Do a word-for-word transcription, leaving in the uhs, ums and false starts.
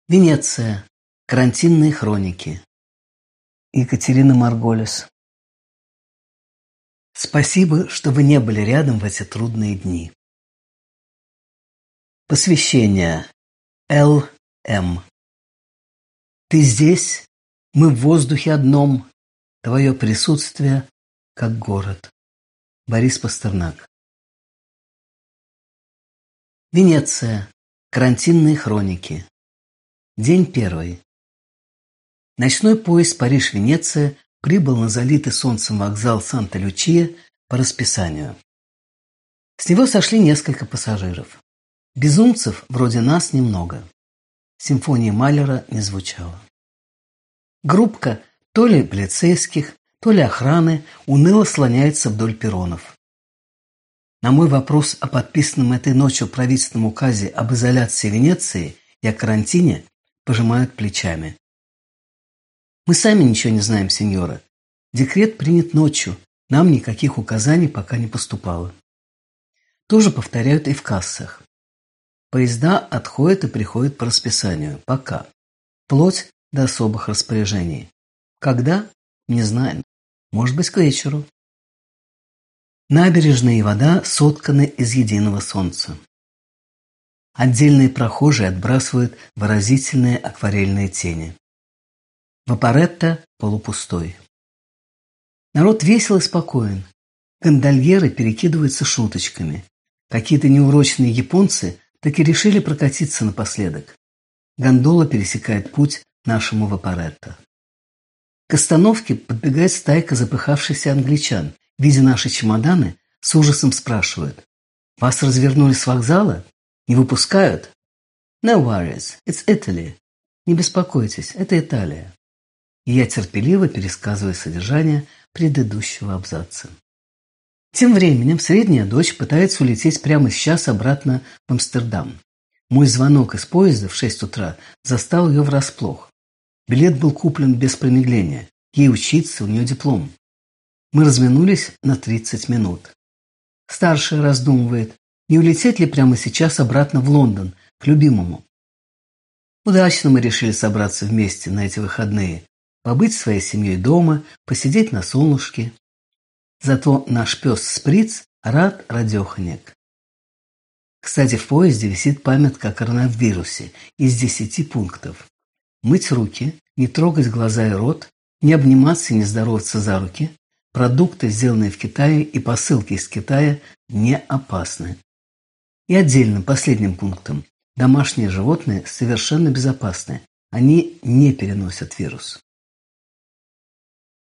Венеция. Карантинные хроники. Екатерина Марголис. Спасибо, что вы не были рядом в эти трудные дни. Посвящение. Л М. Ты здесь, мы в воздухе одном, твое присутствие, как город. Борис Пастернак. Венеция. Карантинные хроники. День первый. Ночной поезд Париж-Венеция прибыл на залитый солнцем вокзал Санта-Лючия по расписанию. С него сошли несколько пассажиров. Безумцев вроде нас немного. Симфония Малера не звучала. Группка то ли полицейских, то ли охраны уныло слоняется вдоль перронов. На мой вопрос о подписанном этой ночью правительственном указе об изоляции Венеции и о карантине пожимают плечами. Мы сами ничего не знаем, сеньора. Декрет принят ночью, нам никаких указаний пока не поступало. Тоже повторяют и в кассах. Поезда отходят и приходят по расписанию. Пока. Вплоть до особых распоряжений. Когда? Не знаем. Может быть, к вечеру. Набережная и вода сотканы из единого солнца. Отдельные прохожие отбрасывают выразительные акварельные тени. Вапоретто полупустой. Народ весел и спокоен. Гондольеры перекидываются шуточками. Какие-то неурочные японцы так и решили прокатиться напоследок. Гондола пересекает путь нашему Вапоретто. К остановке подбегает стайка запыхавшихся англичан. Видя наши чемоданы, с ужасом спрашивают: «Вас развернули с вокзала? Не выпускают?» «No worries, it's Italy». «Не беспокойтесь, это Италия». И я терпеливо пересказываю содержание предыдущего абзаца. Тем временем средняя дочь пытается улететь прямо сейчас обратно в Амстердам. Мой звонок из поезда в шесть утра застал ее врасплох. Билет был куплен без промедления. Ей учиться, у нее диплом. Мы разминулись на тридцать минут. Старшая раздумывает, не улететь ли прямо сейчас обратно в Лондон, к любимому. Удачно мы решили собраться вместе на эти выходные, побыть с своей семьей дома, посидеть на солнышке. Зато наш пес Сприц рад радеханик. Кстати, в поезде висит памятка о коронавирусе из десяти пунктов. Мыть руки, не трогать глаза и рот, не обниматься и не здороваться за руки. Продукты, сделанные в Китае, и посылки из Китая не опасны. И отдельным, последним пунктом. Домашние животные совершенно безопасны. Они не переносят вирус.